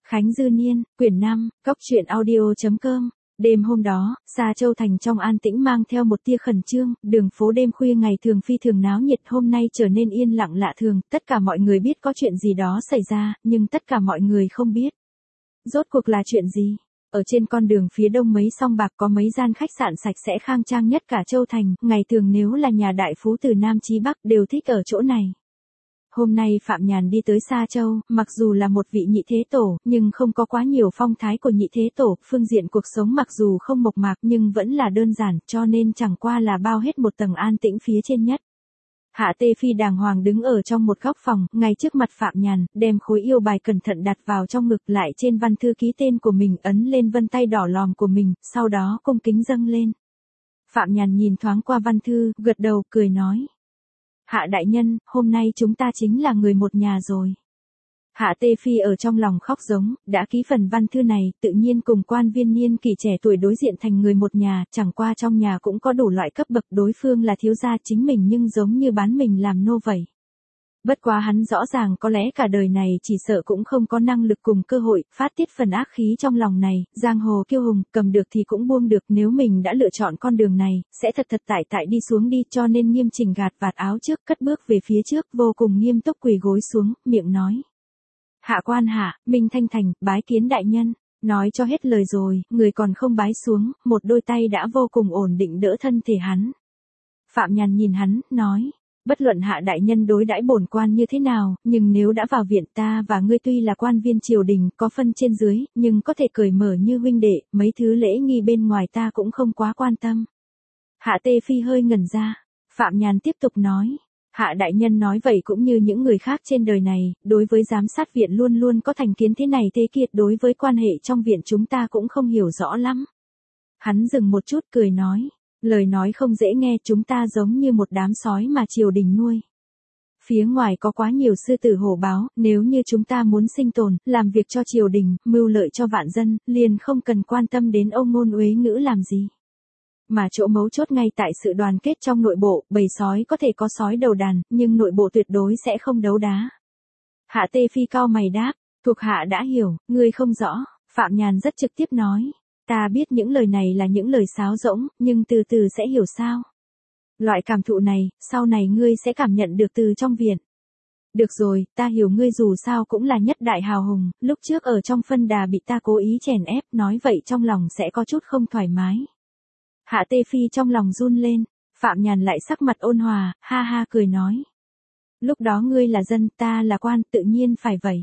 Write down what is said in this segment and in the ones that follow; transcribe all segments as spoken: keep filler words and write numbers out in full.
Khánh Dư Niên, quyển năm, cóc truyện audio chấm com. Đêm hôm đó, Sa Châu Thành trong an tĩnh mang theo một tia khẩn trương, đường phố đêm khuya ngày thường phi thường náo nhiệt hôm nay trở nên yên lặng lạ thường, tất cả mọi người biết có chuyện gì đó xảy ra, nhưng tất cả mọi người không biết. Rốt cuộc là chuyện gì? Ở trên con đường phía đông mấy song bạc có mấy gian khách sạn sạch sẽ khang trang nhất cả Châu Thành, ngày thường nếu là nhà đại phú từ Nam chí Bắc đều thích ở chỗ này. Hôm nay Phạm Nhàn đi tới Sa Châu, mặc dù là một vị nhị thế tổ, nhưng không có quá nhiều phong thái của nhị thế tổ, phương diện cuộc sống mặc dù không mộc mạc nhưng vẫn là đơn giản, cho nên chẳng qua là bao hết một tầng an tĩnh phía trên nhất. Hạ Tê Phi đàng hoàng đứng ở trong một góc phòng, ngay trước mặt Phạm Nhàn, đem khối yêu bài cẩn thận đặt vào trong ngực, lại trên văn thư ký tên của mình, ấn lên vân tay đỏ lòm của mình, sau đó cung kính dâng lên. Phạm Nhàn nhìn thoáng qua văn thư, gật đầu, cười nói. Hạ đại nhân, hôm nay chúng ta chính là người một nhà rồi. Hạ Tê Phi ở trong lòng khóc giống, đã ký phần văn thư này, tự nhiên cùng quan viên niên kỷ trẻ tuổi đối diện thành người một nhà, chẳng qua trong nhà cũng có đủ loại cấp bậc, đối phương là thiếu gia chính mình nhưng giống như bán mình làm nô vậy. Bất quá hắn rõ ràng có lẽ cả đời này chỉ sợ cũng không có năng lực cùng cơ hội, phát tiết phần ác khí trong lòng này, giang hồ kiêu hùng, cầm được thì cũng buông được, nếu mình đã lựa chọn con đường này, sẽ thật thật tại tại đi xuống đi, cho nên nghiêm chỉnh gạt vạt áo trước, cất bước về phía trước, vô cùng nghiêm túc quỳ gối xuống, miệng nói. Hạ quan hạ, Minh Thanh Thành, bái kiến đại nhân, nói cho hết lời rồi, người còn không bái xuống, một đôi tay đã vô cùng ổn định đỡ thân thể hắn. Phạm Nhàn nhìn hắn, nói. Bất luận hạ đại nhân đối đãi bổn quan như thế nào, nhưng nếu đã vào viện ta và ngươi tuy là quan viên triều đình, có phân trên dưới, nhưng có thể cởi mở như huynh đệ, mấy thứ lễ nghi bên ngoài ta cũng không quá quan tâm. Hạ Tê Phi hơi ngẩn ra, Phạm Nhàn tiếp tục nói, hạ đại nhân nói vậy cũng như những người khác trên đời này, đối với giám sát viện luôn luôn có thành kiến thế này thế kia, đối với quan hệ trong viện chúng ta cũng không hiểu rõ lắm. Hắn dừng một chút cười nói. Lời nói không dễ nghe, chúng ta giống như một đám sói mà triều đình nuôi. Phía ngoài có quá nhiều sư tử hổ báo, nếu như chúng ta muốn sinh tồn, làm việc cho triều đình, mưu lợi cho vạn dân, liền không cần quan tâm đến ông ngôn uế ngữ làm gì. Mà chỗ mấu chốt ngay tại sự đoàn kết trong nội bộ, bầy sói có thể có sói đầu đàn, nhưng nội bộ tuyệt đối sẽ không đấu đá. Hạ Tê Phi cau mày đáp, thuộc hạ đã hiểu, ngươi không rõ, Phạm Nhàn rất trực tiếp nói. Ta biết những lời này là những lời sáo rỗng, nhưng từ từ sẽ hiểu sao. Loại cảm thụ này, sau này ngươi sẽ cảm nhận được từ trong viện. Được rồi, ta hiểu ngươi dù sao cũng là nhất đại hào hùng, lúc trước ở trong phân đà bị ta cố ý chèn ép, nói vậy trong lòng sẽ có chút không thoải mái. Hạ Tê Phi trong lòng run lên, Phạm Nhàn lại sắc mặt ôn hòa, ha ha cười nói. Lúc đó ngươi là dân, ta là quan, tự nhiên phải vậy.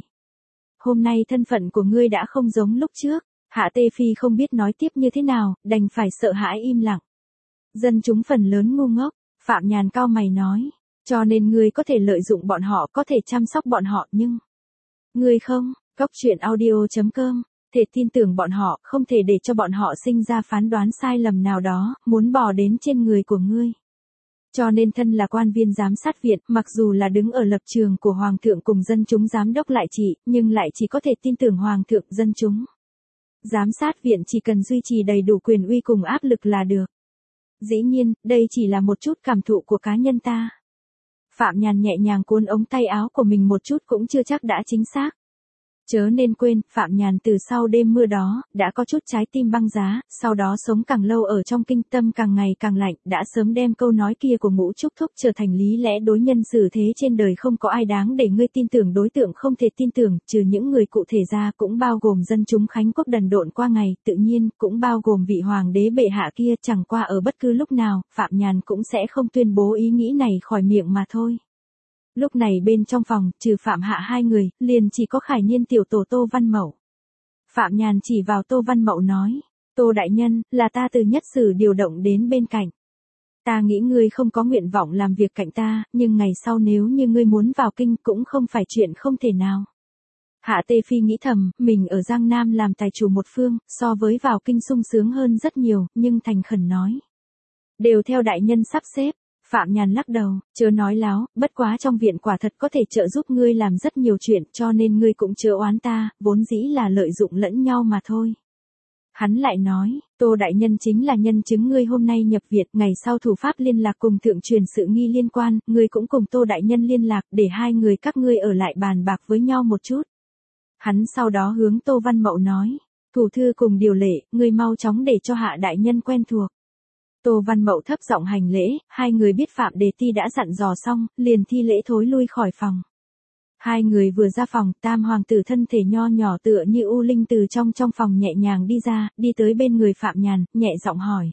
Hôm nay thân phận của ngươi đã không giống lúc trước. Hạ Tê Phi không biết nói tiếp như thế nào, đành phải sợ hãi im lặng. Dân chúng phần lớn ngu ngốc, Phạm Nhàn cau mày nói, cho nên ngươi có thể lợi dụng bọn họ, có thể chăm sóc bọn họ, nhưng ngươi không. Cóc truyện audio chấm com, thể tin tưởng bọn họ, không thể để cho bọn họ sinh ra phán đoán sai lầm nào đó, muốn bò đến trên người của ngươi. Cho nên thân là quan viên giám sát viện, mặc dù là đứng ở lập trường của Hoàng thượng cùng dân chúng giám đốc lại chỉ, nhưng lại chỉ có thể tin tưởng Hoàng thượng dân chúng. Giám sát viện chỉ cần duy trì đầy đủ quyền uy cùng áp lực là được. Dĩ nhiên, đây chỉ là một chút cảm thụ của cá nhân ta. Phạm Nhàn nhẹ nhàng cuốn ống tay áo của mình một chút cũng chưa chắc đã chính xác. Chớ nên quên, Phạm Nhàn từ sau đêm mưa đó, đã có chút trái tim băng giá, sau đó sống càng lâu ở trong kinh tâm càng ngày càng lạnh, đã sớm đem câu nói kia của Ngũ Trúc Thúc trở thành lý lẽ đối nhân xử thế trên đời không có ai đáng để ngươi tin tưởng, đối tượng không thể tin tưởng, trừ những người cụ thể ra cũng bao gồm dân chúng Khánh Quốc đần độn qua ngày, tự nhiên cũng bao gồm vị hoàng đế bệ hạ kia, chẳng qua ở bất cứ lúc nào, Phạm Nhàn cũng sẽ không tuyên bố ý nghĩ này khỏi miệng mà thôi. Lúc này bên trong phòng, trừ Phạm Hạ hai người, liền chỉ có Khải Niên tiểu tổ Tô Văn Mậu. Phạm Nhàn chỉ vào Tô Văn Mậu nói, Tô đại nhân, là ta từ nhất sử điều động đến bên cạnh. Ta nghĩ ngươi không có nguyện vọng làm việc cạnh ta, nhưng ngày sau nếu như ngươi muốn vào kinh cũng không phải chuyện không thể nào. Hạ Tê Phi nghĩ thầm, mình ở Giang Nam làm tài chủ một phương, so với vào kinh sung sướng hơn rất nhiều, nhưng thành khẩn nói. Đều theo đại nhân sắp xếp. Phạm Nhàn lắc đầu, chớ nói láo, bất quá trong viện quả thật có thể trợ giúp ngươi làm rất nhiều chuyện, cho nên ngươi cũng chớ oán ta, vốn dĩ là lợi dụng lẫn nhau mà thôi. Hắn lại nói, Tô đại nhân chính là nhân chứng ngươi hôm nay nhập viện, ngày sau thủ pháp liên lạc cùng thượng truyền sự nghi liên quan, ngươi cũng cùng Tô đại nhân liên lạc, để hai người các ngươi ở lại bàn bạc với nhau một chút. Hắn sau đó hướng Tô Văn Mậu nói, thủ thư cùng điều lệ, ngươi mau chóng để cho hạ đại nhân quen thuộc. Tô Văn Mậu thấp giọng hành lễ, hai người biết Phạm Đề Ti đã dặn dò xong, liền thi lễ thối lui khỏi phòng. Hai người vừa ra phòng, Tam hoàng tử thân thể nho nhỏ tựa như u linh từ trong trong phòng nhẹ nhàng đi ra, đi tới bên người Phạm Nhàn, nhẹ giọng hỏi.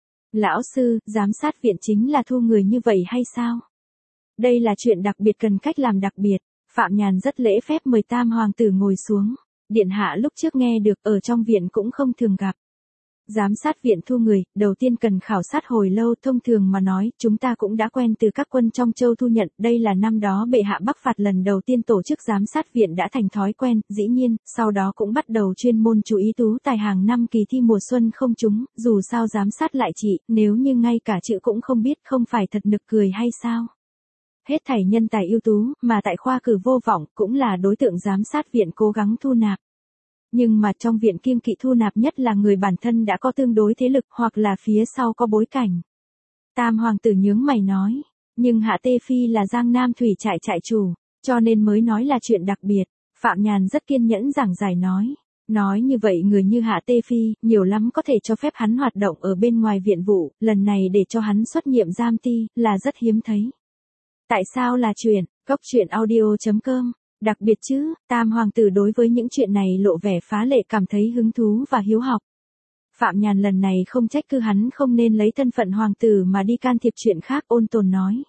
Lão sư, giám sát viện chính là thu người như vậy hay sao? Đây là chuyện đặc biệt cần cách làm đặc biệt. Phạm Nhàn rất lễ phép mời Tam hoàng tử ngồi xuống. Điện hạ lúc trước nghe được ở trong viện cũng không thường gặp. Giám sát viện thu người, đầu tiên cần khảo sát hồi lâu, thông thường mà nói, chúng ta cũng đã quen từ các quân trong châu thu nhận, đây là năm đó bệ hạ Bắc phạt lần đầu tiên tổ chức giám sát viện đã thành thói quen, dĩ nhiên, sau đó cũng bắt đầu chuyên môn chú ý tú tài hàng năm kỳ thi mùa xuân không trúng, dù sao giám sát lại chị, nếu như ngay cả chữ cũng không biết không phải thật nực cười hay sao? Hết thảy nhân tài ưu tú, mà tại khoa cử vô vọng, cũng là đối tượng giám sát viện cố gắng thu nạp. Nhưng mà trong viện kiêng kỵ thu nạp nhất là người bản thân đã có tương đối thế lực hoặc là phía sau có bối cảnh. Tam hoàng tử nhướng mày nói, nhưng Hạ Tê Phi là Giang Nam thủy trại trại chủ, cho nên mới nói là chuyện đặc biệt. Phạm Nhàn rất kiên nhẫn giảng giải nói, nói như vậy người như Hạ Tê Phi, nhiều lắm có thể cho phép hắn hoạt động ở bên ngoài viện vụ, lần này để cho hắn xuất nhiệm giam ti, là rất hiếm thấy. Tại sao là chuyện, góc chuyện audio chấm com. Đặc biệt chứ, Tam hoàng tử đối với những chuyện này lộ vẻ phá lệ cảm thấy hứng thú và hiếu học. Phạm Nhàn lần này không trách cứ hắn không nên lấy thân phận hoàng tử mà đi can thiệp chuyện khác, ôn tồn nói.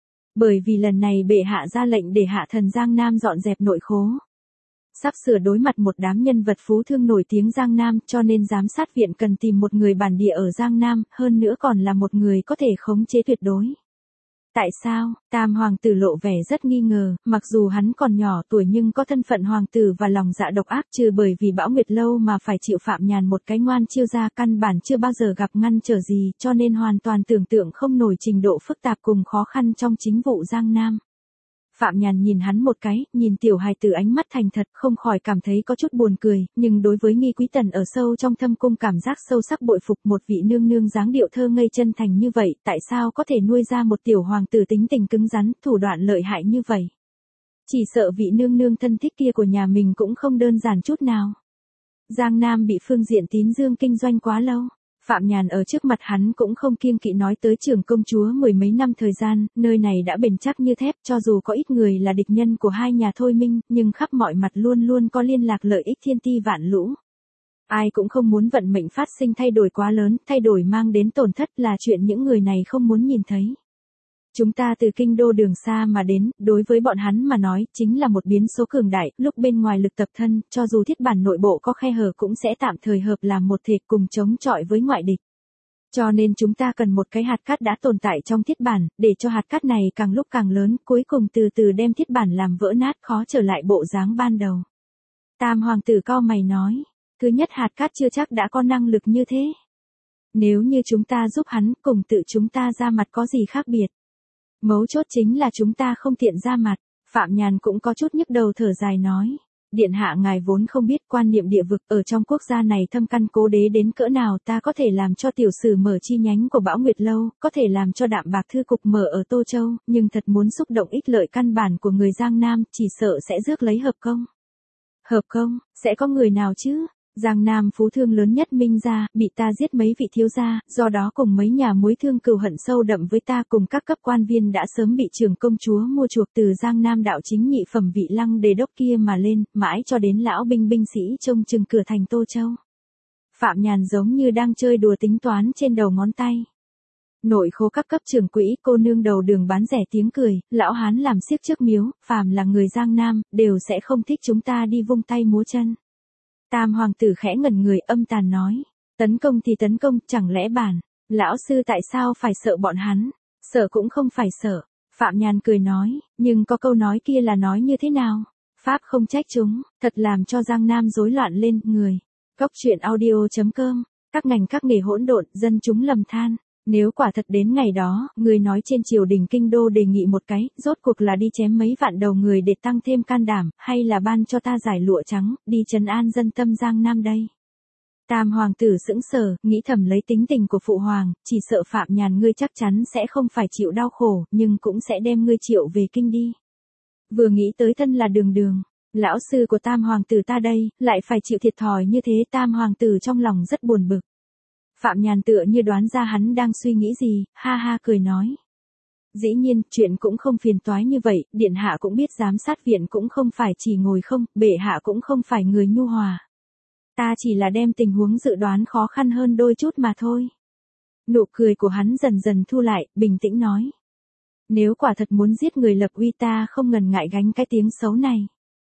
Bởi vì lần này bệ hạ ra lệnh để hạ thần Giang Nam dọn dẹp nội khố. Sắp sửa đối mặt một đám nhân vật phú thương nổi tiếng Giang Nam, cho nên giám sát viện cần tìm một người bản địa ở Giang Nam, hơn nữa còn là một người có thể khống chế tuyệt đối. Tại sao? Tam hoàng tử lộ vẻ rất nghi ngờ, mặc dù hắn còn nhỏ tuổi nhưng có thân phận hoàng tử và lòng dạ độc ác, trừ bởi vì Bão Nguyệt Lâu mà phải chịu Phạm Nhàn một cái ngoan chiêu ra, căn bản chưa bao giờ gặp ngăn trở gì, cho nên hoàn toàn tưởng tượng không nổi trình độ phức tạp cùng khó khăn trong chính vụ Giang Nam. Phạm Nhàn nhìn hắn một cái, nhìn tiểu hài tử ánh mắt thành thật, không khỏi cảm thấy có chút buồn cười, nhưng đối với Nghi Quý Tần ở sâu trong thâm cung cảm giác sâu sắc bội phục, một vị nương nương dáng điệu thơ ngây chân thành như vậy, tại sao có thể nuôi ra một tiểu hoàng tử tính tình cứng rắn, thủ đoạn lợi hại như vậy? Chỉ sợ vị nương nương thân thích kia của nhà mình cũng không đơn giản chút nào. Giang Nam bị phương diện tín dương kinh doanh quá lâu. Phạm Nhàn ở trước mặt hắn cũng không kiêng kỵ nói tới trưởng công chúa mười mấy năm thời gian, nơi này đã bền chắc như thép, cho dù có ít người là địch nhân của hai nhà thôi minh, nhưng khắp mọi mặt luôn luôn có liên lạc lợi ích thiên ti vạn lũ. Ai cũng không muốn vận mệnh phát sinh thay đổi quá lớn, thay đổi mang đến tổn thất là chuyện những người này không muốn nhìn thấy. Chúng ta từ kinh đô đường xa mà đến, đối với bọn hắn mà nói, chính là một biến số cường đại, lúc bên ngoài lực tập thân, cho dù thiết bản nội bộ có khe hở cũng sẽ tạm thời hợp làm một thể cùng chống chọi với ngoại địch. Cho nên chúng ta cần một cái hạt cát đã tồn tại trong thiết bản, để cho hạt cát này càng lúc càng lớn, cuối cùng từ từ đem thiết bản làm vỡ nát, khó trở lại bộ dáng ban đầu. Tam hoàng tử cau mày nói, thứ nhất hạt cát chưa chắc đã có năng lực như thế. Nếu như chúng ta giúp hắn, cùng tự chúng ta ra mặt có gì khác biệt? Mấu chốt chính là chúng ta không tiện ra mặt. Phạm Nhàn cũng có chút nhức đầu thở dài nói. Điện hạ ngài vốn không biết quan niệm địa vực ở trong quốc gia này thâm căn cố đế đến cỡ nào, ta có thể làm cho tiểu sử mở chi nhánh của Bão Nguyệt Lâu, có thể làm cho đạm bạc thư cục mở ở Tô Châu, nhưng thật muốn xúc động ích lợi căn bản của người Giang Nam, chỉ sợ sẽ rước lấy hợp công. Hợp công, sẽ có người nào chứ? Giang Nam phú thương lớn nhất Minh gia, bị ta giết mấy vị thiếu gia, do đó cùng mấy nhà mối thương cừu hận sâu đậm với ta, cùng các cấp quan viên đã sớm bị trưởng công chúa mua chuộc từ Giang Nam đạo chính nhị phẩm vị lăng đề đốc kia mà lên, mãi cho đến lão binh binh sĩ trông chừng cửa thành Tô Châu. Phạm Nhàn giống như đang chơi đùa tính toán trên đầu ngón tay. Nội khố các cấp trưởng quỹ, cô nương đầu đường bán rẻ tiếng cười, lão hán làm xiếc trước miếu, phàm là người Giang Nam, đều sẽ không thích chúng ta đi vung tay múa chân. Tam hoàng tử khẽ ngẩn người, âm tàn nói, tấn công thì tấn công, chẳng lẽ bản, lão sư tại sao phải sợ bọn hắn? Sợ cũng không phải sợ. Phạm Nhàn cười nói, nhưng có câu nói kia là nói như thế nào? Pháp không trách chúng, thật làm cho Giang Nam rối loạn lên, người. Góc chuyện audio chấm com, các ngành các nghề hỗn độn, dân chúng lầm than. Nếu quả thật đến ngày đó, người nói trên triều đình kinh đô đề nghị một cái, rốt cuộc là đi chém mấy vạn đầu người để tăng thêm can đảm, hay là ban cho ta giải lụa trắng, đi trấn an dân tâm Giang Nam đây? Tam hoàng tử sững sờ, nghĩ thầm lấy tính tình của phụ hoàng, chỉ sợ Phạm Nhàn ngươi chắc chắn sẽ không phải chịu đau khổ, nhưng cũng sẽ đem ngươi triệu về kinh đi. Vừa nghĩ tới thân là đường đường, Lão sư của tam hoàng tử ta đây, lại phải chịu thiệt thòi như thế, tam hoàng tử trong lòng rất buồn bực. Phạm Nhàn tựa như đoán ra hắn đang suy nghĩ gì, ha ha cười nói. Dĩ nhiên, chuyện cũng không phiền toái như vậy, điện hạ cũng biết giám sát viện cũng không phải chỉ ngồi không, bệ hạ cũng không phải người nhu hòa. Ta chỉ là đem tình huống dự đoán khó khăn hơn đôi chút mà thôi. Nụ cười của hắn dần dần thu lại, bình tĩnh nói. Nếu quả thật muốn giết người lập uy ta không ngần ngại gánh cái tiếng xấu này.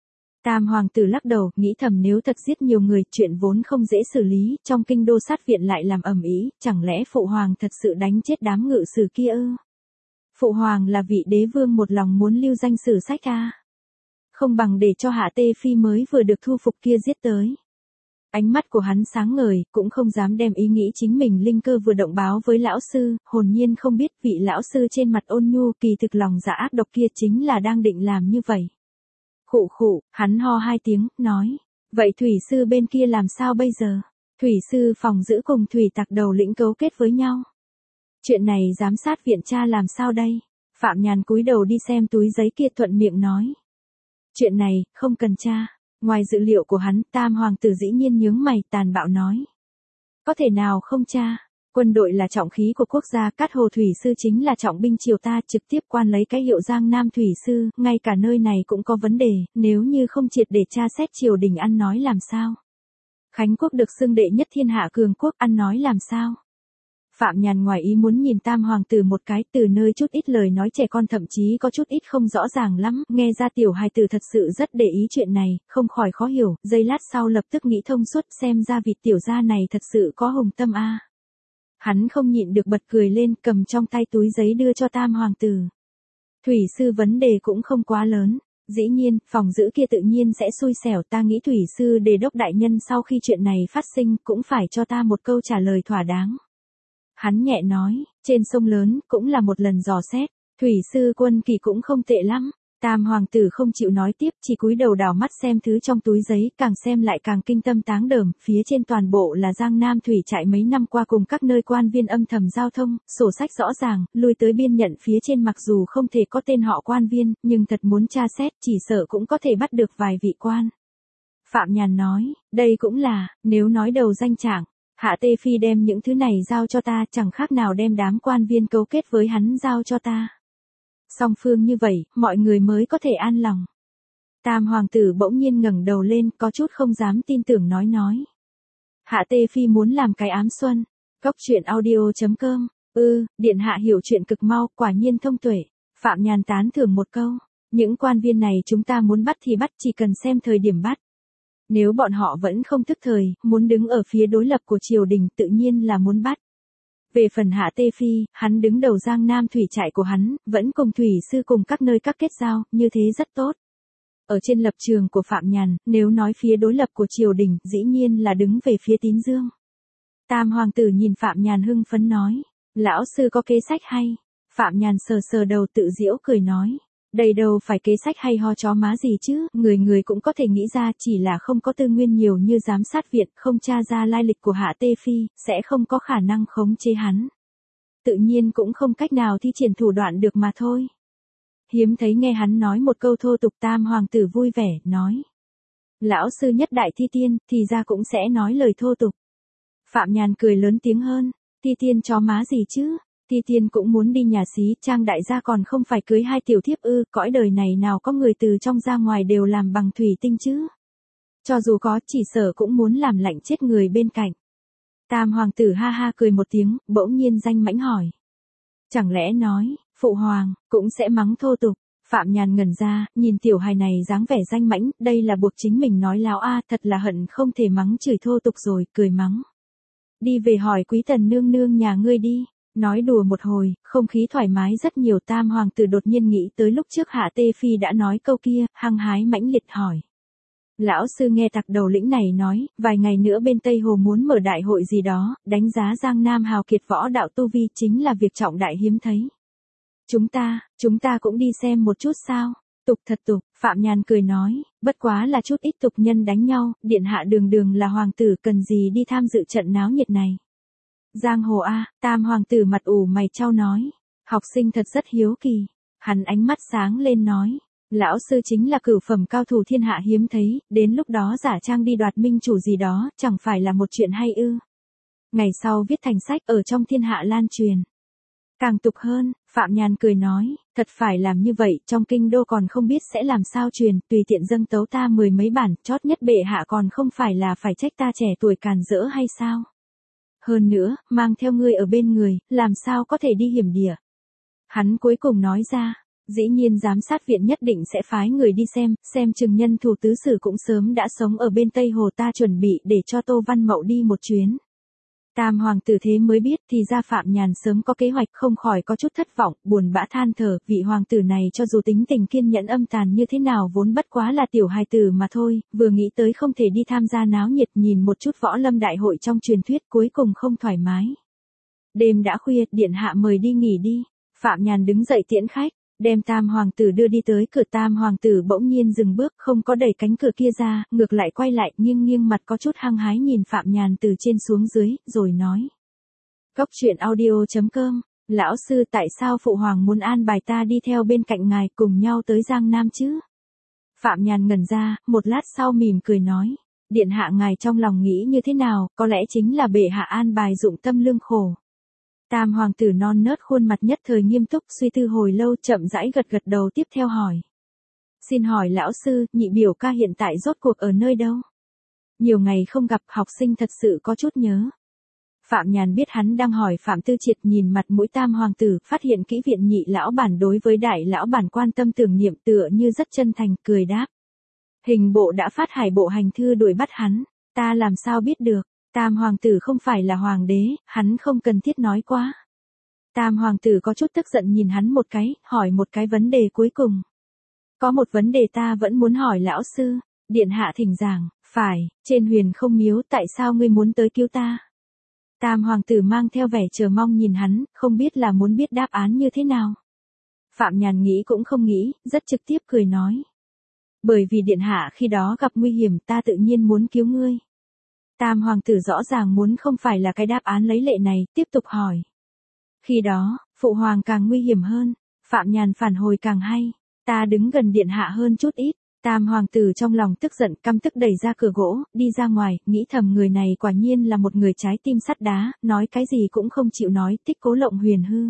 Tam hoàng tử lắc đầu, nghĩ thầm nếu thật giết nhiều người, chuyện vốn không dễ xử lý, trong kinh đô sát viện lại làm ầm ĩ, chẳng lẽ phụ hoàng thật sự đánh chết đám ngự sử kia ư? Phụ hoàng là vị đế vương một lòng muốn lưu danh sử sách à? Không bằng để cho Hạ Tê Phi mới vừa được thu phục kia giết tới. Ánh mắt của hắn sáng ngời, cũng không dám đem ý nghĩ chính mình linh cơ vừa động báo với lão sư, hồn nhiên không biết vị lão sư trên mặt ôn nhu kỳ thực lòng dạ ác độc kia chính là đang định làm như vậy. Khụ khụ, hắn ho hai tiếng, nói, vậy thủy sư bên kia làm sao bây giờ? Thủy sư phòng giữ cùng thủy tặc đầu lĩnh cấu kết với nhau. Chuyện này giám sát viện tra làm sao đây? Phạm Nhàn cúi đầu đi xem túi giấy kia thuận miệng nói. Chuyện này, không cần tra. Ngoài dự liệu của hắn, tam hoàng tử dĩ nhiên nhướng mày tàn bạo nói. Có thể nào không tra? Quân đội là trọng khí của quốc gia, Cát Hồ Thủy Sư chính là trọng binh triều ta, trực tiếp quan lấy cái hiệu Giang Nam Thủy Sư, ngay cả nơi này cũng có vấn đề, nếu như không triệt để tra xét triều đình ăn nói làm sao? Khánh quốc được xưng đệ nhất thiên hạ cường quốc ăn nói làm sao? Phạm Nhàn ngoài ý muốn nhìn tam hoàng tử một cái, từ nơi chút ít lời nói trẻ con thậm chí có chút ít không rõ ràng lắm, nghe ra tiểu hài tử thật sự rất để ý chuyện này, không khỏi khó hiểu, giây lát sau lập tức nghĩ thông suốt, xem ra vị tiểu gia này thật sự có hùng tâm a. À. Hắn không nhịn được bật cười lên, cầm trong tay túi giấy đưa cho tam hoàng tử. Thủy sư vấn đề cũng không quá lớn. Dĩ nhiên, phòng giữ kia tự nhiên sẽ xui xẻo, ta nghĩ thủy sư đề đốc đại nhân sau khi chuyện này phát sinh cũng phải cho ta một câu trả lời thỏa đáng. Hắn nhẹ nói, trên sông lớn, cũng là một lần dò xét, thủy sư quân kỳ cũng không tệ lắm. Tam hoàng tử không chịu nói tiếp, chỉ cúi đầu đảo mắt xem thứ trong túi giấy, càng xem lại càng kinh tâm táng đờm, phía trên toàn bộ là Giang Nam thủy trại mấy năm qua cùng các nơi quan viên âm thầm giao thông, sổ sách rõ ràng, lui tới biên nhận phía trên mặc dù không thể có tên họ quan viên, nhưng thật muốn tra xét, chỉ sợ cũng có thể bắt được vài vị quan. Phạm Nhàn nói, đây cũng là, nếu nói đầu danh trạng. Hạ Tê Phi đem những thứ này giao cho ta, chẳng khác nào đem đám quan viên cấu kết với hắn giao cho ta. Song phương như vậy, mọi người mới có thể an lòng. Tam hoàng tử bỗng nhiên ngẩng đầu lên, có chút không dám tin tưởng nói nói. Hạ Tê Phi muốn làm cái ám xuân. Cốc truyện audio chấm com. Ừ, điện hạ hiểu chuyện cực mau, quả nhiên thông tuệ. Phạm Nhàn tán thưởng một câu. Những quan viên này chúng ta muốn bắt thì bắt, chỉ cần xem thời điểm bắt. Nếu bọn họ vẫn không thức thời, muốn đứng ở phía đối lập của triều đình tự nhiên là muốn bắt. Về phần Hạ Tê Phi, hắn đứng đầu Giang Nam thủy trại của hắn, vẫn cùng thủy sư cùng các nơi các kết giao, như thế rất tốt. Ở trên lập trường của Phạm Nhàn, nếu nói phía đối lập của triều đình, dĩ nhiên là đứng về phía Tín Dương. Tam hoàng tử nhìn Phạm Nhàn hưng phấn nói, lão sư có kế sách hay. Phạm Nhàn sờ sờ đầu tự giễu cười nói. Đây đâu phải kế sách hay ho chó má gì chứ, người người cũng có thể nghĩ ra, chỉ là không có tư nguyên nhiều như giám sát viện, không tra ra lai lịch của Hạ Tê Phi, sẽ không có khả năng khống chế hắn. Tự nhiên cũng không cách nào thi triển thủ đoạn được mà thôi. Hiếm thấy nghe hắn nói một câu thô tục, tam hoàng tử vui vẻ, nói. Lão sư nhất đại thi tiên, thì ra cũng sẽ nói lời thô tục. Phạm Nhàn cười lớn tiếng hơn, thi tiên chó má gì chứ? Ti Tiên cũng muốn đi nhà xí, Trang đại gia còn không phải cưới hai tiểu thiếp ư, cõi đời này nào có người từ trong ra ngoài đều làm bằng thủy tinh chứ. Cho dù có, chỉ sợ cũng muốn làm lạnh chết người bên cạnh. Tam hoàng tử ha ha cười một tiếng, bỗng nhiên danh mãnh hỏi. Chẳng lẽ nói, phụ hoàng, cũng sẽ mắng thô tục. Phạm Nhàn ngẩn ra, nhìn tiểu hài này dáng vẻ danh mãnh, đây là buộc chính mình nói láo a, thật là hận không thể mắng chửi thô tục rồi, cười mắng. Đi về hỏi quý tần nương nương nhà ngươi đi. Nói đùa một hồi, không khí thoải mái rất nhiều. Tam hoàng tử đột nhiên nghĩ tới lúc trước Hạ Tê Phi đã nói câu kia, hăng hái mãnh liệt hỏi. Lão sư nghe tặc đầu lĩnh này nói, vài ngày nữa bên Tây Hồ muốn mở đại hội gì đó, đánh giá Giang Nam hào kiệt võ đạo tu vi chính là việc trọng đại hiếm thấy. Chúng ta, chúng ta cũng đi xem một chút sao? Tục thật tục, Phạm Nhàn cười nói, bất quá là chút ít tục nhân đánh nhau, điện hạ đường đường là hoàng tử cần gì đi tham dự trận náo nhiệt này. Giang hồ a, tam hoàng tử mặt ủ mày chau nói. Học sinh thật rất hiếu kỳ. Hắn ánh mắt sáng lên nói. Lão sư chính là cửu phẩm cao thủ thiên hạ hiếm thấy, đến lúc đó giả trang đi đoạt minh chủ gì đó, chẳng phải là một chuyện hay ư. Ngày sau viết thành sách ở trong thiên hạ lan truyền. Càng tục hơn, Phạm Nhàn cười nói, thật phải làm như vậy, trong kinh đô còn không biết sẽ làm sao truyền, tùy tiện dâng tấu ta mười mấy bản, chót nhất bệ hạ còn không phải là phải trách ta trẻ tuổi càn rỡ hay sao? Hơn nữa, mang theo ngươi ở bên người, làm sao có thể đi hiểm địa? Hắn cuối cùng nói ra, dĩ nhiên giám sát viện nhất định sẽ phái người đi xem, xem chừng nhân thủ tứ sử cũng sớm đã sống ở bên Tây Hồ ta chuẩn bị để cho Tô Văn Mậu đi một chuyến. Tam hoàng tử thế mới biết thì ra Phạm Nhàn sớm có kế hoạch, không khỏi có chút thất vọng, buồn bã than thở, vị hoàng tử này cho dù tính tình kiên nhẫn âm tàn như thế nào vốn bất quá là tiểu hài tử mà thôi, vừa nghĩ tới không thể đi tham gia náo nhiệt nhìn một chút võ lâm đại hội trong truyền thuyết cuối cùng không thoải mái. Đêm đã khuya, điện hạ mời đi nghỉ đi. Phạm Nhàn đứng dậy tiễn khách, đem Tam hoàng tử đưa đi tới cửa. Tam hoàng tử bỗng nhiên dừng bước, không có đẩy cánh cửa kia ra, ngược lại quay lại, nghiêng nghiêng mặt có chút hăng hái nhìn Phạm Nhàn từ trên xuống dưới, rồi nói. Cốc truyện audio chấm com, lão sư tại sao phụ hoàng muốn an bài ta đi theo bên cạnh ngài cùng nhau tới Giang Nam chứ? Phạm Nhàn ngẩn ra, một lát sau mỉm cười nói. Điện hạ ngài trong lòng nghĩ như thế nào, có lẽ chính là bệ hạ an bài dụng tâm lương khổ. Tam hoàng tử non nớt khuôn mặt nhất thời nghiêm túc, suy tư hồi lâu, chậm rãi gật gật đầu, tiếp theo hỏi. Xin hỏi lão sư, nhị biểu ca hiện tại rốt cuộc ở nơi đâu? Nhiều ngày không gặp, học sinh thật sự có chút nhớ. Phạm Nhàn biết hắn đang hỏi Phạm Tư Triệt, nhìn mặt mũi Tam hoàng tử, phát hiện kỹ viện nhị lão bản đối với đại lão bản quan tâm tưởng niệm, tựa như rất chân thành, cười đáp. Hình bộ đã phát hải bộ hành thư đuổi bắt hắn, ta làm sao biết được? Tam hoàng tử không phải là hoàng đế, hắn không cần thiết nói quá. Tam hoàng tử có chút tức giận nhìn hắn một cái, hỏi một cái vấn đề cuối cùng. Có một vấn đề ta vẫn muốn hỏi lão sư, điện hạ thỉnh giảng, phải, trên huyền không miếu tại sao ngươi muốn tới cứu ta? Tam hoàng tử mang theo vẻ chờ mong nhìn hắn, không biết là muốn biết đáp án như thế nào. Phạm Nhàn nghĩ cũng không nghĩ, rất trực tiếp cười nói. Bởi vì điện hạ khi đó gặp nguy hiểm ta tự nhiên muốn cứu ngươi. Tam hoàng tử rõ ràng muốn không phải là cái đáp án lấy lệ này, tiếp tục hỏi. Khi đó, phụ hoàng càng nguy hiểm hơn, Phạm Nhàn phản hồi càng hay, ta đứng gần điện hạ hơn chút ít. Tam hoàng tử trong lòng tức giận, căm tức đẩy ra cửa gỗ, đi ra ngoài, nghĩ thầm người này quả nhiên là một người trái tim sắt đá, nói cái gì cũng không chịu nói, thích Cố Lộng Huyền hư.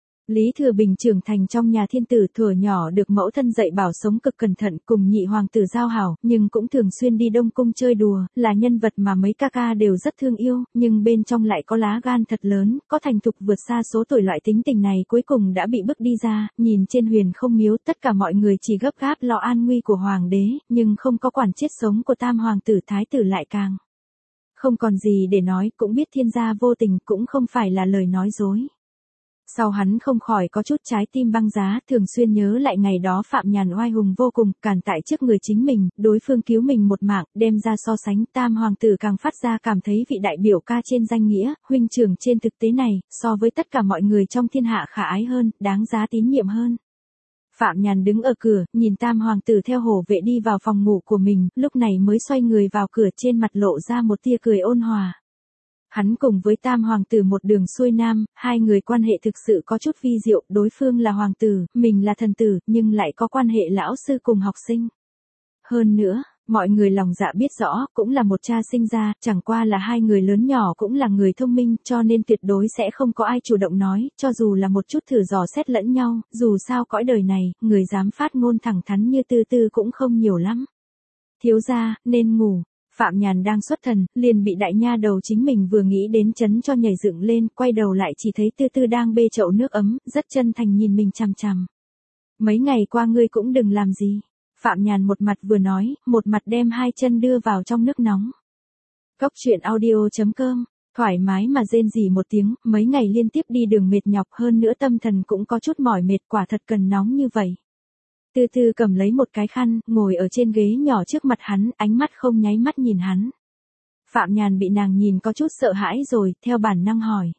Lý Thừa Bình trưởng thành trong nhà thiên tử, thuở nhỏ được mẫu thân dạy bảo sống cực cẩn thận, cùng nhị hoàng tử giao hảo, nhưng cũng thường xuyên đi Đông Cung chơi đùa, là nhân vật mà mấy ca ca đều rất thương yêu, nhưng bên trong lại có lá gan thật lớn, có thành thục vượt xa số tuổi, loại tính tình này cuối cùng đã bị bức đi ra, nhìn trên huyền không miếu tất cả mọi người chỉ gấp gáp lo an nguy của hoàng đế, nhưng không có quản chết sống của Tam hoàng tử. Thái tử lại càng không còn gì để nói, cũng biết thiên gia vô tình, cũng không phải là lời nói dối. Sau hắn không khỏi có chút trái tim băng giá, thường xuyên nhớ lại ngày đó Phạm Nhàn oai hùng vô cùng, càn tại trước người chính mình, đối phương cứu mình một mạng, đem ra so sánh. Tam hoàng tử càng phát ra cảm thấy vị đại biểu ca trên danh nghĩa, huynh trưởng trên thực tế này, so với tất cả mọi người trong thiên hạ khả ái hơn, đáng giá tín nhiệm hơn. Phạm Nhàn đứng ở cửa, nhìn Tam hoàng tử theo hổ vệ đi vào phòng ngủ của mình, lúc này mới xoay người vào cửa, trên mặt lộ ra một tia cười ôn hòa. Hắn cùng với Tam hoàng tử một đường xuôi nam, hai người quan hệ thực sự có chút vi diệu, đối phương là hoàng tử, mình là thần tử, nhưng lại có quan hệ lão sư cùng học sinh. Hơn nữa, mọi người lòng dạ biết rõ, cũng là một cha sinh ra, chẳng qua là hai người lớn nhỏ cũng là người thông minh, cho nên tuyệt đối sẽ không có ai chủ động nói, cho dù là một chút thử dò xét lẫn nhau, dù sao cõi đời này, người dám phát ngôn thẳng thắn như Tư Tư cũng không nhiều lắm. Thiếu gia, nên ngủ. Phạm Nhàn đang xuất thần, liền bị đại nha đầu chính mình vừa nghĩ đến chấn cho nhảy dựng lên, quay đầu lại chỉ thấy Tư Tư đang bê chậu nước ấm, rất chân thành nhìn mình chằm chằm. Mấy ngày qua ngươi cũng đừng làm gì. Phạm Nhàn một mặt vừa nói, một mặt đem hai chân đưa vào trong nước nóng. Cốc truyện audio chấm com, thoải mái mà rên rỉ một tiếng, mấy ngày liên tiếp đi đường mệt nhọc, hơn nữa tâm thần cũng có chút mỏi mệt, quả thật cần nóng như vậy. Tư Tư cầm lấy một cái khăn, ngồi ở trên ghế nhỏ trước mặt hắn, ánh mắt không nháy mắt nhìn hắn. Phạm Nhàn bị nàng nhìn có chút sợ hãi rồi, theo bản năng hỏi.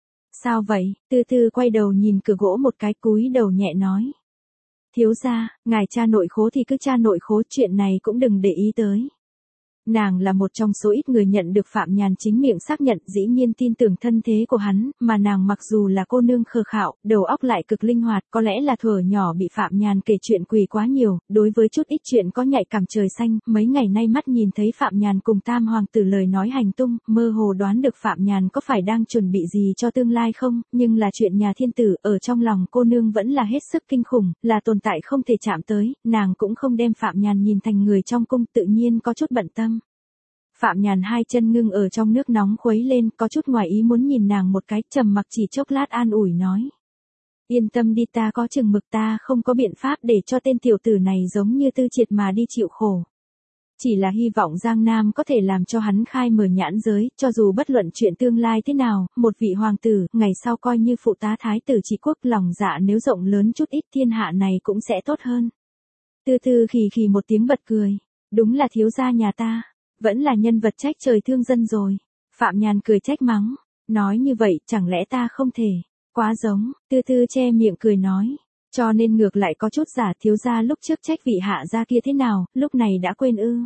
Sao vậy? Tư Tư quay đầu nhìn cửa gỗ một cái, cúi đầu nhẹ nói. Thiếu gia, ngài cha nội khố thì cứ cha nội khố, chuyện này cũng đừng để ý tới. Nàng là một trong số ít người nhận được Phạm Nhàn chính miệng xác nhận dĩ nhiên tin tưởng thân thế của hắn, mà nàng mặc dù là cô nương khờ khạo, đầu óc lại cực linh hoạt, có lẽ là thuở nhỏ bị Phạm Nhàn kể chuyện quỷ quá nhiều, đối với chút ít chuyện có nhạy cảm trời xanh, mấy ngày nay mắt nhìn thấy Phạm Nhàn cùng Tam Hoàng tử lời nói hành tung, mơ hồ đoán được Phạm Nhàn có phải đang chuẩn bị gì cho tương lai không, nhưng là chuyện nhà thiên tử, ở trong lòng cô nương vẫn là hết sức kinh khủng, là tồn tại không thể chạm tới, nàng cũng không đem Phạm Nhàn nhìn thành người trong cung, tự nhiên có chút bận tâm. Phạm Nhàn hai chân ngưng ở trong nước nóng khuấy lên, có chút ngoài ý muốn nhìn nàng một cái, trầm mặc chỉ chốc lát an ủi nói. Yên tâm đi, ta có chừng mực, ta không có biện pháp để cho tên tiểu tử này giống như Tư Triệt mà đi chịu khổ. Chỉ là hy vọng Giang Nam có thể làm cho hắn khai mở nhãn giới, cho dù bất luận chuyện tương lai thế nào, một vị hoàng tử, ngày sau coi như phụ tá thái tử trị quốc, lòng dạ nếu rộng lớn chút ít thiên hạ này cũng sẽ tốt hơn. Tư Tư khì khì một tiếng bật cười. Đúng là thiếu gia nhà ta. Vẫn là nhân vật trách trời thương dân rồi. Phạm Nhàn cười trách mắng. Nói như vậy chẳng lẽ ta không thể. Quá giống. Tư Tư che miệng cười nói. Cho nên ngược lại có chút giả, thiếu gia lúc trước trách vị hạ gia kia thế nào, lúc này đã quên ư.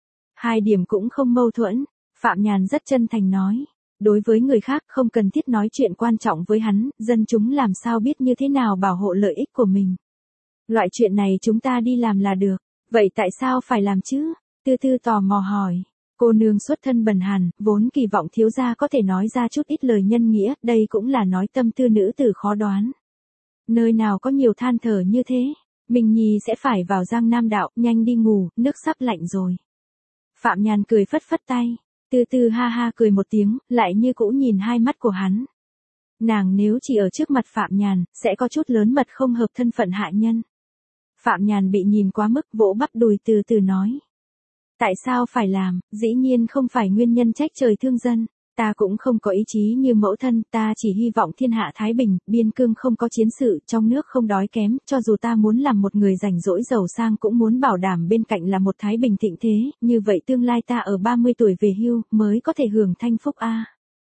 Hai điểm cũng không mâu thuẫn. Phạm Nhàn rất chân thành nói. Đối với người khác không cần thiết nói chuyện quan trọng với hắn, dân chúng làm sao biết như thế nào bảo hộ lợi ích của mình. Loại chuyện này chúng ta đi làm là được. Vậy tại sao phải làm chứ? Tư Tư tò mò hỏi. Cô nương xuất thân bần hàn, vốn kỳ vọng thiếu gia có thể nói ra chút ít lời nhân nghĩa, đây cũng là nói tâm tư nữ tử khó đoán. Nơi nào có nhiều than thở như thế, Minh Nhi sẽ phải vào Giang Nam đạo, nhanh đi ngủ, nước sắp lạnh rồi. Phạm Nhàn cười phất phất tay, Tư Tư ha ha cười một tiếng, lại như cũ nhìn hai mắt của hắn. Nàng nếu chỉ ở trước mặt Phạm Nhàn, sẽ có chút lớn mật không hợp thân phận hạ nhân. Phạm Nhàn bị nhìn quá mức, vỗ bắp đùi từ từ nói. Tại sao phải làm, dĩ nhiên không phải nguyên nhân trách trời thương dân, ta cũng không có ý chí như mẫu thân, ta chỉ hy vọng thiên hạ thái bình, biên cương không có chiến sự, trong nước không đói kém, cho dù ta muốn làm một người rảnh rỗi giàu sang cũng muốn bảo đảm bên cạnh là một thái bình thịnh thế, như vậy tương lai ta ở ba mươi tuổi về hưu, mới có thể hưởng thanh phúc a.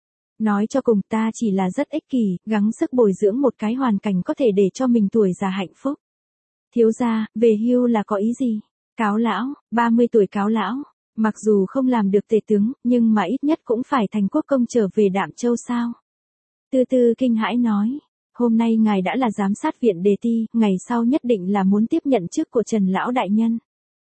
Nói cho cùng ta chỉ là rất ích kỷ, gắng sức bồi dưỡng một cái hoàn cảnh có thể để cho mình tuổi già hạnh phúc. Thiếu gia, về hưu là có ý gì? Cáo lão, ba mươi tuổi cáo lão, mặc dù không làm được tể tướng, nhưng mà ít nhất cũng phải thành quốc công trở về Đạm Châu sao? Tư Tư kinh hãi nói, hôm nay ngài đã là giám sát viện đề ti, ngày sau nhất định là muốn tiếp nhận chức của Trần lão đại nhân.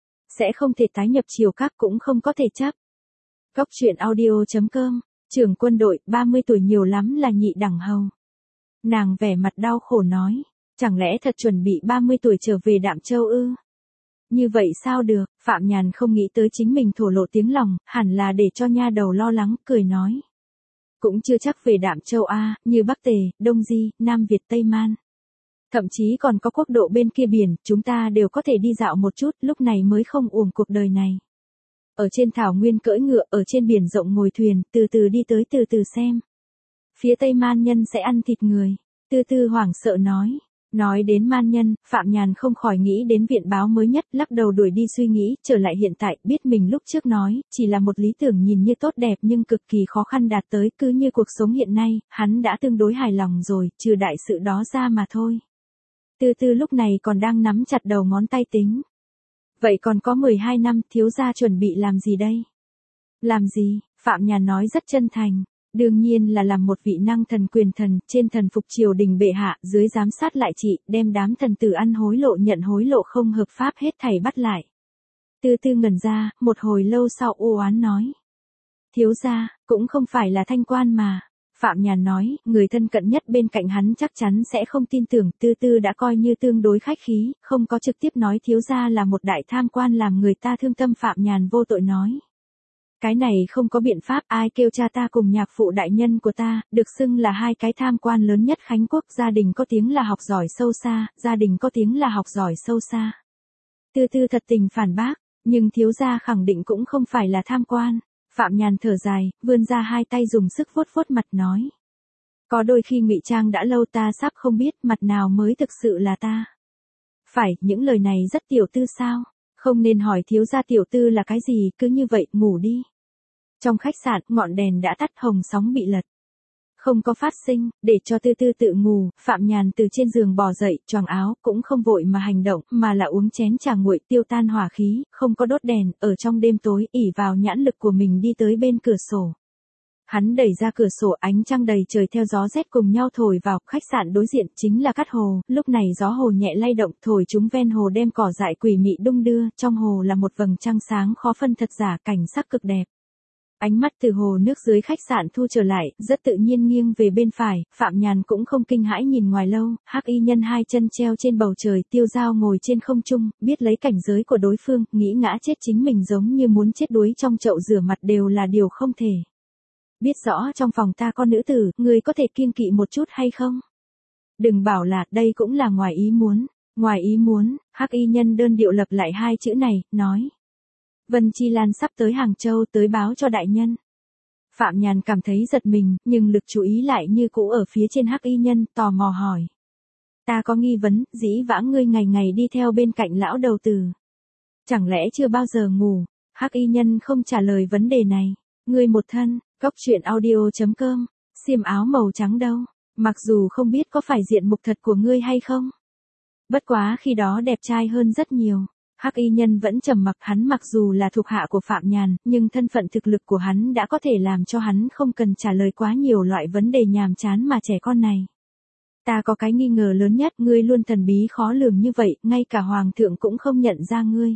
Sẽ không thể tái nhập triều các, cũng không có thể chấp. Cốc truyện audio chấm com, trưởng quân đội, ba mươi tuổi nhiều lắm là nhị đẳng hầu. Nàng vẻ mặt đau khổ nói, chẳng lẽ thật chuẩn bị ba mươi tuổi trở về Đạm Châu ư? Như vậy sao được, Phạm Nhàn không nghĩ tới chính mình thổ lộ tiếng lòng, hẳn là để cho nha đầu lo lắng, cười nói. Cũng chưa chắc về Đạm Châu a, như Bắc Tề, Đông Di, Nam Việt, Tây Man. Thậm chí còn có quốc độ bên kia biển, chúng ta đều có thể đi dạo một chút, lúc này mới không uổng cuộc đời này. Ở trên thảo nguyên cưỡi ngựa, ở trên biển rộng ngồi thuyền, từ từ đi tới từ từ xem. Phía Tây Man nhân sẽ ăn thịt người, Tư Tư hoảng sợ nói. Nói đến man nhân, Phạm Nhàn không khỏi nghĩ đến viện báo mới nhất, lắc đầu đuổi đi suy nghĩ, trở lại hiện tại, biết mình lúc trước nói, chỉ là một lý tưởng nhìn như tốt đẹp nhưng cực kỳ khó khăn đạt tới, cứ như cuộc sống hiện nay, hắn đã tương đối hài lòng rồi, trừ đại sự đó ra mà thôi. Tư Tư lúc này còn đang nắm chặt đầu ngón tay tính. Vậy còn có mười hai năm, thiếu gia chuẩn bị làm gì đây? Làm gì? Phạm Nhàn nói rất chân thành. Đương nhiên là làm một vị năng thần quyền thần, trên thần phục triều đình bệ hạ, dưới giám sát lại trị, đem đám thần tử ăn hối lộ nhận hối lộ không hợp pháp hết thảy bắt lại. Tư Tư ngẩn ra, một hồi lâu sau u oán nói. Thiếu gia, cũng không phải là thanh quan mà. Phạm Nhàn nói, người thân cận nhất bên cạnh hắn chắc chắn sẽ không tin tưởng, Tư Tư đã coi như tương đối khách khí, không có trực tiếp nói thiếu gia là một đại tham quan làm người ta thương tâm. Phạm Nhàn vô tội nói. Cái này không có biện pháp, ai kêu cha ta cùng nhạc phụ đại nhân của ta, được xưng là hai cái tham quan lớn nhất Khánh Quốc, gia đình có tiếng là học giỏi sâu xa, gia đình có tiếng là học giỏi sâu xa. Tư Tư thật tình phản bác, nhưng thiếu gia khẳng định cũng không phải là tham quan. Phạm Nhàn thở dài, vươn ra hai tay dùng sức vuốt vuốt mặt nói. Có đôi khi ngụy trang đã lâu ta sắp không biết mặt nào mới thực sự là ta. Phải, những lời này rất tiểu tư sao? Không nên hỏi thiếu gia tiểu tư là cái gì, cứ như vậy, ngủ đi. Trong khách sạn, ngọn đèn đã tắt, hồng sóng bị lật. Không có phát sinh, để cho Tư Tư tự ngủ, Phạm Nhàn từ trên giường bò dậy, choàng áo, cũng không vội mà hành động, mà là uống chén trà nguội tiêu tan hỏa khí, không có đốt đèn, ở trong đêm tối, ỷ vào nhãn lực của mình đi tới bên cửa sổ. Hắn đẩy ra cửa sổ, ánh trăng đầy trời theo gió rét cùng nhau thổi vào, khách sạn đối diện chính là Cát Hồ, lúc này gió hồ nhẹ lay động, thổi chúng ven hồ đem cỏ dại quỷ mị đung đưa, trong hồ là một vầng trăng sáng khó phân thật giả, cảnh sắc cực đẹp. Ánh mắt từ hồ nước dưới khách sạn thu trở lại, rất tự nhiên nghiêng về bên phải, Phạm Nhàn cũng không kinh hãi nhìn ngoài lâu, hắc y nhân hai chân treo trên bầu trời, Tiêu Dao ngồi trên không trung, biết lấy cảnh giới của đối phương, nghĩ ngã chết chính mình giống như muốn chết đuối trong chậu rửa mặt đều là điều không thể. Biết rõ trong phòng ta có nữ tử, người có thể kiêng kỵ một chút hay không? Đừng bảo là, đây cũng là ngoài ý muốn. Ngoài ý muốn, hắc y nhân đơn điệu lập lại hai chữ này, nói. Vân Chi Lan sắp tới Hàng Châu tới báo cho đại nhân. Phạm Nhàn cảm thấy giật mình, nhưng lực chú ý lại như cũ ở phía trên hắc y nhân, tò mò hỏi. Ta có nghi vấn, dĩ vãng ngươi ngày ngày đi theo bên cạnh lão đầu tử. Chẳng lẽ chưa bao giờ ngủ? Hắc y nhân không trả lời vấn đề này. Ngươi một thân, cốc truyện audio chấm com, xiêm áo màu trắng đâu, mặc dù không biết có phải diện mục thật của ngươi hay không. Bất quá khi đó đẹp trai hơn rất nhiều. Hắc y nhân vẫn trầm mặc, hắn mặc dù là thuộc hạ của Phạm Nhàn, nhưng thân phận thực lực của hắn đã có thể làm cho hắn không cần trả lời quá nhiều loại vấn đề nhàm chán mà trẻ con này. Ta có cái nghi ngờ lớn nhất, ngươi luôn thần bí khó lường như vậy, ngay cả hoàng thượng cũng không nhận ra ngươi.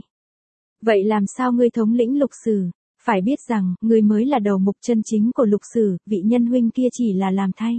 Vậy làm sao ngươi thống lĩnh Lục Sử? Phải biết rằng, ngươi mới là đầu mục chân chính của Lục Sử, vị nhân huynh kia chỉ là làm thay.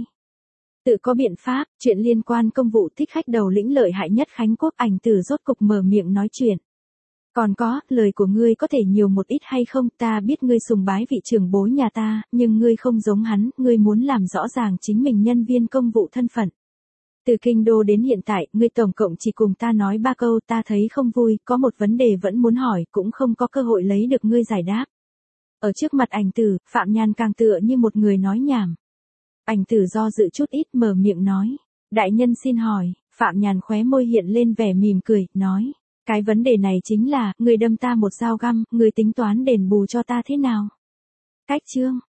Tự có biện pháp, chuyện liên quan công vụ thích khách đầu lĩnh lợi hại nhất Khánh Quốc, Ảnh Tử rốt cục mở miệng nói chuyện. Còn có, lời của ngươi có thể nhiều một ít hay không, ta biết ngươi sùng bái vị trưởng bối nhà ta, nhưng ngươi không giống hắn, ngươi muốn làm rõ ràng chính mình nhân viên công vụ thân phận. Từ kinh đô đến hiện tại, ngươi tổng cộng chỉ cùng ta nói ba câu, ta thấy không vui, có một vấn đề vẫn muốn hỏi, cũng không có cơ hội lấy được ngươi giải đáp. Ở trước mặt Ảnh Tử, Phạm Nhàn càng tựa như một người nói nhảm. Ảnh Tử do dự chút ít mở miệng nói. Đại nhân xin hỏi, Phạm Nhàn khóe môi hiện lên vẻ mỉm cười, nói. Cái vấn đề này chính là, người đâm ta một dao găm, người tính toán đền bù cho ta thế nào? Cách chương.